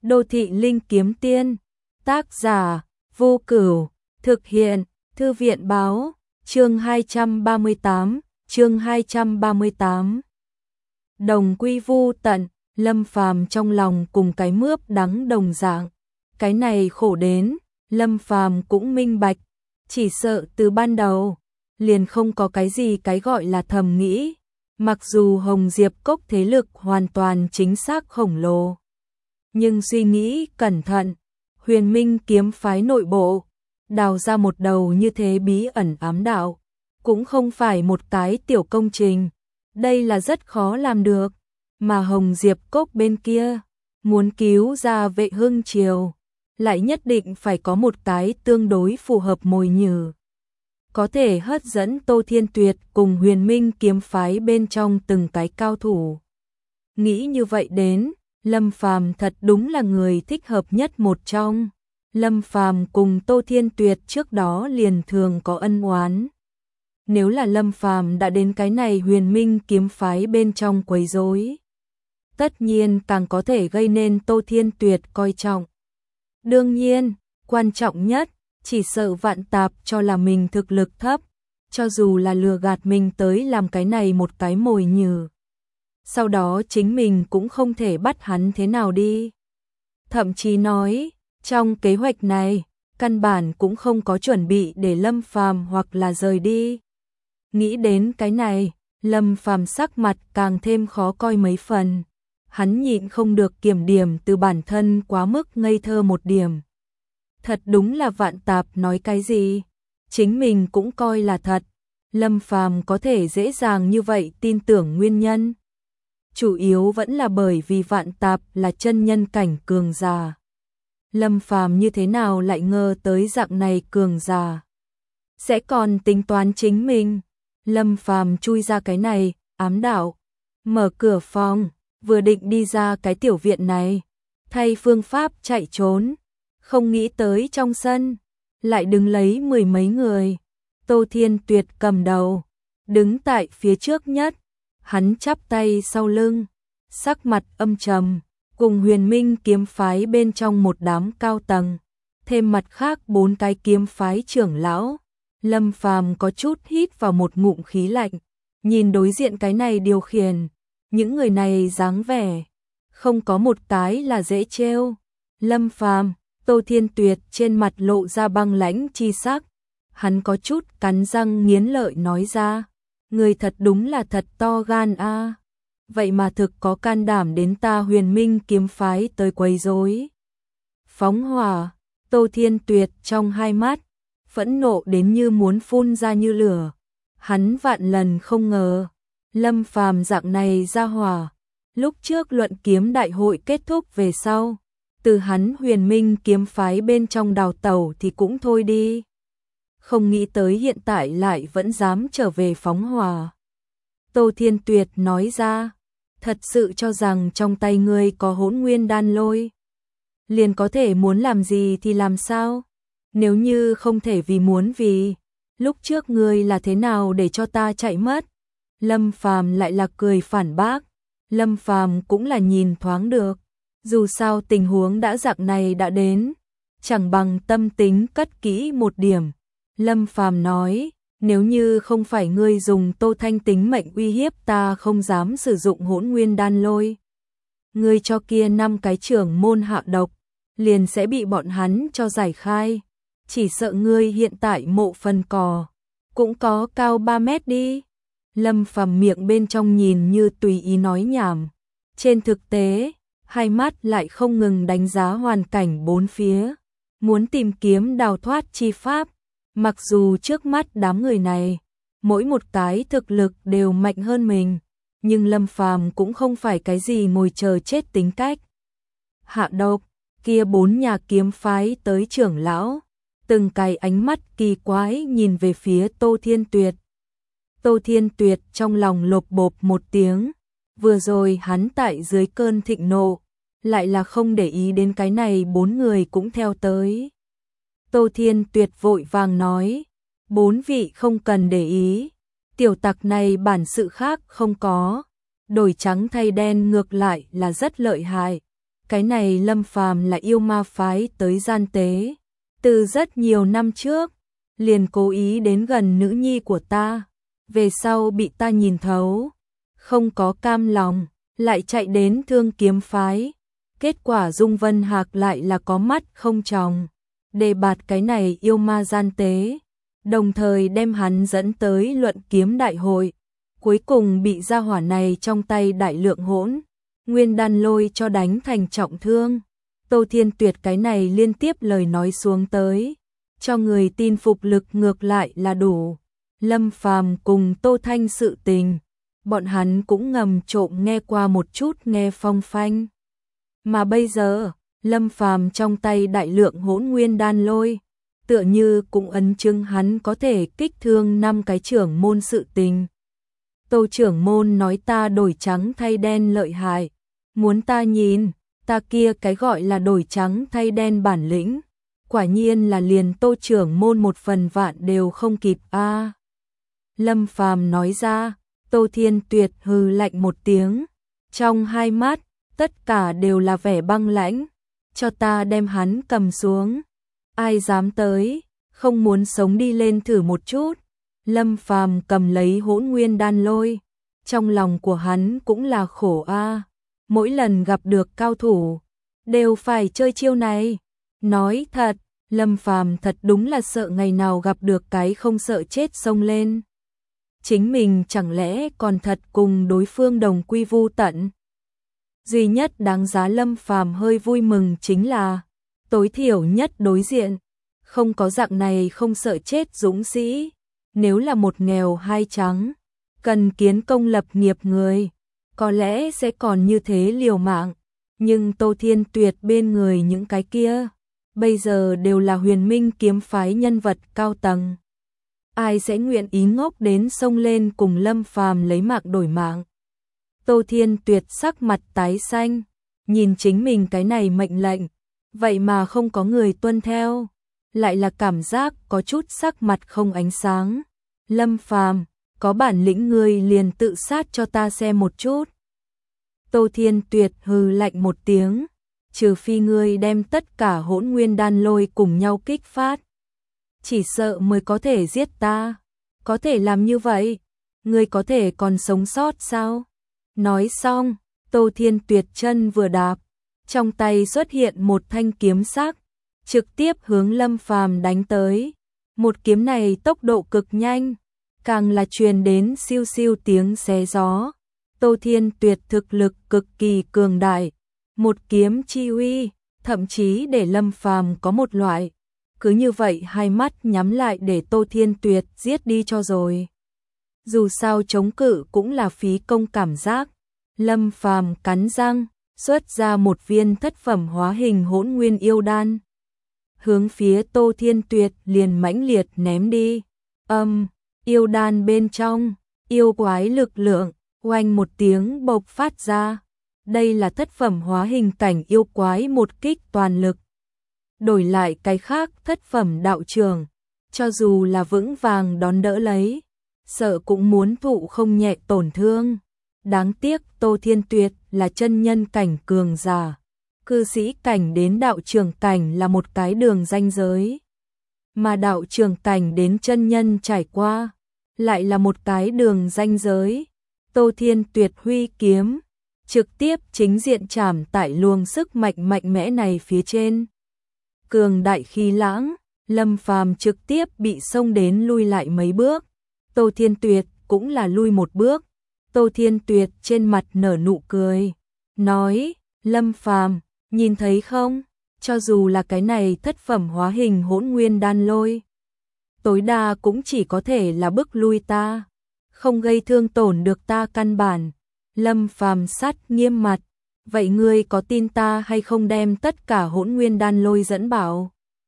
Đô thị linh kiếm tiên, tác giả, Vô Cửu, thực hiện, Thư viện báo, chương 238. Đồng quy vu tận, Lâm Phàm trong lòng cùng cái mướp đắng đồng dạng. Cái này khổ đến, Lâm Phàm cũng minh bạch, chỉ sợ từ ban đầu, liền không có cái gì cái gọi là thầm nghĩ. Mặc dù Hồng Diệp Cốc thế lực hoàn toàn chính xác khổng lồ, nhưng suy nghĩ cẩn thận, Huyền Minh kiếm phái nội bộ, đào ra một đầu như thế bí ẩn ám đạo, cũng không phải một cái tiểu công trình, đây là rất khó làm được, mà Hồng Diệp Cốc bên kia, muốn cứu ra Vệ Hưng Triều, lại nhất định phải có một cái tương đối phù hợp mồi nhử, có thể hấp dẫn Tô Thiên Tuyệt cùng Huyền Minh kiếm phái bên trong từng cái cao thủ. Nghĩ như vậy đến, Lâm Phàm thật đúng là người thích hợp nhất một trong. Lâm Phàm cùng Tô Thiên Tuyệt trước đó liền thường có ân oán. Nếu là Lâm Phàm đã đến cái này Huyền Minh kiếm phái bên trong quấy rối, tất nhiên càng có thể gây nên Tô Thiên Tuyệt coi trọng. Đương nhiên, quan trọng nhất, chỉ sợ Vạn Tạp cho là mình thực lực thấp, cho dù là lừa gạt mình tới làm cái này một cái mồi nhử. Sau đó chính mình cũng không thể bắt hắn thế nào đi. Thậm chí nói, trong kế hoạch này, căn bản cũng không có chuẩn bị để Lâm Phàm hoặc là rời đi. Nghĩ đến cái này, Lâm Phàm sắc mặt càng thêm khó coi mấy phần. Hắn nhịn không được kiểm điểm từ bản thân quá mức ngây thơ một điểm. Thật đúng là Vạn Tạp nói cái gì, chính mình cũng coi là thật. Lâm Phàm có thể dễ dàng như vậy tin tưởng nguyên nhân, chủ yếu vẫn là bởi vì Vạn Tạp là chân nhân cảnh cường giả. Lâm Phàm như thế nào lại ngờ tới dạng này cường giả sẽ còn tính toán chính mình. Lâm Phàm chui ra cái này ám đạo, mở cửa phòng, vừa định đi ra cái tiểu viện này, thay phương pháp chạy trốn, không nghĩ tới trong sân lại đứng lấy mười mấy người. Tô Thiên Tuyệt cầm đầu, đứng tại phía trước nhất, hắn chắp tay sau lưng, sắc mặt âm trầm, cùng Huyền Minh kiếm phái bên trong một đám cao tầng, thêm mặt khác 4 cái kiếm phái trưởng lão. Lâm Phàm có chút hít vào một ngụm khí lạnh, nhìn đối diện cái này điều khiển, những người này dáng vẻ, không có một cái là dễ trêu. Lâm Phàm, Tô Thiên Tuyệt trên mặt lộ ra băng lãnh chi sắc, hắn có chút cắn răng nghiến lợi nói ra, người thật đúng là thật to gan a. Vậy mà thực có can đảm đến ta Huyền Minh kiếm phái tới quấy rối. Phóng hỏa, Tô Thiên Tuyệt trong hai mắt, phẫn nộ đến như muốn phun ra như lửa. Hắn vạn lần không ngờ, Lâm Phàm dạng này ra hỏa, lúc trước luận kiếm đại hội kết thúc về sau, từ hắn Huyền Minh kiếm phái bên trong đào tẩu thì cũng thôi đi. Không nghĩ tới hiện tại lại vẫn dám trở về phóng hỏa. Tô Thiên Tuyệt nói ra, thật sự cho rằng trong tay ngươi có Hỗn Nguyên đan lôi, liền có thể muốn làm gì thì làm sao? Nếu như không thể vì muốn vì, lúc trước ngươi là thế nào để cho ta chạy mất? Lâm Phàm lại là cười phản bác. Lâm Phàm cũng là nhìn thoáng được, dù sao tình huống đã dạng này đã đến, chẳng bằng tâm tính cất kỹ một điểm. Lâm Phàm nói, nếu như không phải ngươi dùng Tô Thanh tính mệnh uy hiếp ta không dám sử dụng Hỗn Nguyên đan lôi, ngươi cho kia 5 cái trưởng môn hạ độc, liền sẽ bị bọn hắn cho giải khai. Chỉ sợ ngươi hiện tại mộ phần cỏ cũng có cao 3 mét đi. Lâm Phàm miệng bên trong nhìn như tùy ý nói nhảm, trên thực tế, hai mắt lại không ngừng đánh giá hoàn cảnh bốn phía, muốn tìm kiếm đào thoát chi pháp. Mặc dù trước mắt đám người này, mỗi một cái thực lực đều mạnh hơn mình, nhưng Lâm Phàm cũng không phải cái gì ngồi chờ chết tính cách. Hạ độc, kia 4 nhà kiếm phái tới trưởng lão, từng cái ánh mắt kỳ quái nhìn về phía Tô Thiên Tuyệt. Tô Thiên Tuyệt trong lòng lộp bộp một tiếng, vừa rồi hắn tại dưới cơn thịnh nộ, lại là không để ý đến cái này 4 người cũng theo tới. Tô Thiên Tuyệt vội vàng nói, 4 vị không cần để ý, tiểu tặc này bản sự khác không có, đổi trắng thay đen ngược lại là rất lợi hại, cái này Lâm Phàm là yêu ma phái tới gian tế, từ rất nhiều năm trước, liền cố ý đến gần nữ nhi của ta, về sau bị ta nhìn thấu, không có cam lòng, lại chạy đến Thương Kiếm phái, kết quả Dung Vân Hạc lại là có mắt không tròng, đề bạt cái này yêu ma gian tế, đồng thời đem hắn dẫn tới luận kiếm đại hội, cuối cùng bị gia hỏa này trong tay đại lượng hỗn nguyên đan lôi cho đánh thành trọng thương. Tô Thiên Tuyệt cái này liên tiếp lời nói xuống tới, cho người tin phục lực ngược lại là đủ. Lâm Phàm cùng Tô Thanh sự tình, bọn hắn cũng ngầm trộm nghe qua một chút nghe phong phanh. Mà bây giờ, Lâm Phàm trong tay đại lượng hỗn nguyên đan lôi, tựa như cũng ấn chứng hắn có thể kích thương 5 cái trưởng môn sự tình. Tô trưởng môn nói ta đổi trắng thay đen lợi hại, muốn ta nhìn, ta kia cái gọi là đổi trắng thay đen bản lĩnh, quả nhiên là liền Tô trưởng môn 1/1000 đều không kịp a. Lâm Phàm nói ra, Tô Thiên Tuyệt hừ lạnh một tiếng, trong hai mắt, tất cả đều là vẻ băng lãnh, cho ta đem hắn cầm xuống, ai dám tới, không muốn sống đi lên thử một chút. Lâm Phàm cầm lấy hỗn nguyên đan lôi, trong lòng của hắn cũng là khổ a, mỗi lần gặp được cao thủ, đều phải chơi chiêu này. Nói thật, Lâm Phàm thật đúng là sợ ngày nào gặp được cái không sợ chết xông lên. Chính mình chẳng lẽ còn thật cùng đối phương đồng quy vu tận. Duy nhất đáng giá Lâm Phàm hơi vui mừng chính là, tối thiểu nhất đối diện, không có dạng này không sợ chết dũng sĩ. Nếu là một nghèo hai trắng, cần kiến công lập nghiệp người, có lẽ sẽ còn như thế liều mạng. Nhưng Tô Thiên Tuyệt bên người những cái kia, bây giờ đều là Huyền Minh kiếm phái nhân vật cao tầng. Ai sẽ nguyện ý ngốc đến xông lên cùng Lâm Phàm lấy mạng đổi mạng. Tô Thiên Tuyệt sắc mặt tái xanh, nhìn chính mình cái này mệnh lệnh, vậy mà không có người tuân theo, lại là cảm giác có chút sắc mặt không ánh sáng. Lâm Phàm, có bản lĩnh ngươi liền tự sát cho ta xem một chút. Tô Thiên Tuyệt hừ lạnh một tiếng, trừ phi ngươi đem tất cả hỗn nguyên đan lôi cùng nhau kích phát, chỉ sợ mới có thể giết ta. Có thể làm như vậy, ngươi có thể còn sống sót sao? Nói xong, Tô Thiên Tuyệt chân vừa đạp, trong tay xuất hiện một thanh kiếm sắc, trực tiếp hướng Lâm Phàm đánh tới. Một kiếm này tốc độ cực nhanh, càng là truyền đến siêu siêu tiếng xé gió. Tô Thiên Tuyệt thực lực cực kỳ cường đại, một kiếm chi uy, thậm chí để Lâm Phàm có một loại, cứ như vậy hai mắt nhắm lại để Tô Thiên Tuyệt giết đi cho rồi. Dù sao chống cự cũng là phí công cảm giác. Lâm Phàm cắn răng, xuất ra một viên thất phẩm hóa hình hỗn nguyên yêu đan, hướng phía Tô Thiên Tuyệt liền mãnh liệt ném đi. Yêu đan bên trong, yêu quái lực lượng, oanh một tiếng bộc phát ra. Đây là thất phẩm hóa hình cảnh yêu quái một kích toàn lực. Đổi lại cái khác thất phẩm đạo trường, cho dù là vững vàng đón đỡ lấy, sợ cũng muốn thụ không nhẹ tổn thương. Đáng tiếc Tô Thiên Tuyệt là chân nhân cảnh cường giả, cư sĩ cảnh đến đạo trường cảnh là một cái đường ranh giới, mà đạo trường cảnh đến chân nhân trải qua lại là một cái đường ranh giới. Tô Thiên Tuyệt huy kiếm, trực tiếp chính diện chạm tại luồng sức mạnh mạnh mẽ này phía trên. Cường đại khí lãng, Lâm Phàm trực tiếp bị xông đến lui lại mấy bước. Tô Thiên Tuyệt cũng là lui một bước. Tô Thiên Tuyệt trên mặt nở nụ cười, nói, Lâm Phàm, nhìn thấy không, cho dù là cái này thất phẩm hóa hình hỗn nguyên đan lôi, tối đa cũng chỉ có thể là bức lui ta, không gây thương tổn được ta căn bản. Lâm Phàm sát nghiêm mặt, vậy ngươi có tin ta hay không đem tất cả hỗn nguyên đan lôi dẫn bảo?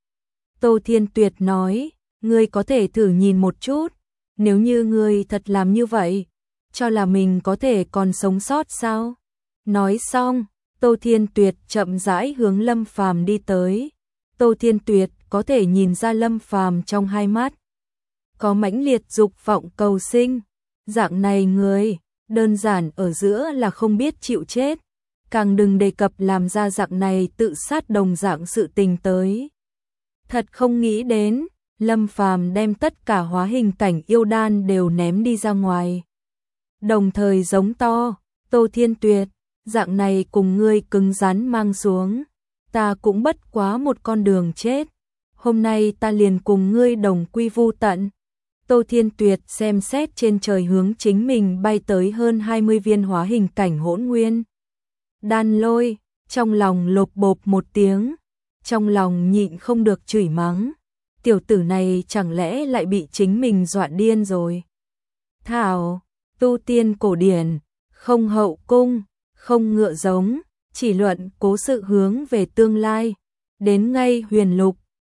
Tô Thiên Tuyệt nói, ngươi có thể thử nhìn một chút, nếu như ngươi thật làm như vậy, cho là mình có thể còn sống sót sao? Nói xong, Tô Thiên Tuyệt chậm rãi hướng Lâm Phàm đi tới. Tô Thiên Tuyệt có thể nhìn ra Lâm Phàm trong hai mắt có mãnh liệt dục vọng cầu sinh. Dạng này người, đơn giản ở giữa là không biết chịu chết. càng đừng đề cập làm ra dạng này tự sát đồng dạng sự tình tới. Thật không nghĩ đến, Lâm Phàm đem tất cả hóa hình cảnh yêu đan đều ném đi ra ngoài. Đồng thời giống to, Tô Thiên Tuyệt, dạng này cùng ngươi cứng rắn mang xuống, ta cũng bất quá một con đường chết, hôm nay ta liền cùng ngươi đồng quy vu tận. Tô Thiên Tuyệt xem xét trên trời hướng chính mình bay tới hơn 20 viên hóa hình cảnh hỗn nguyên đan lôi, trong lòng lộp bộp một tiếng, trong lòng nhịn không được chửi mắng, tiểu tử này chẳng lẽ lại bị chính mình dọa điên rồi. Thảo, tu tiên cổ điển, không hậu cung, không ngựa giống, chỉ luận cố sự hướng về tương lai, đến ngay huyền lục,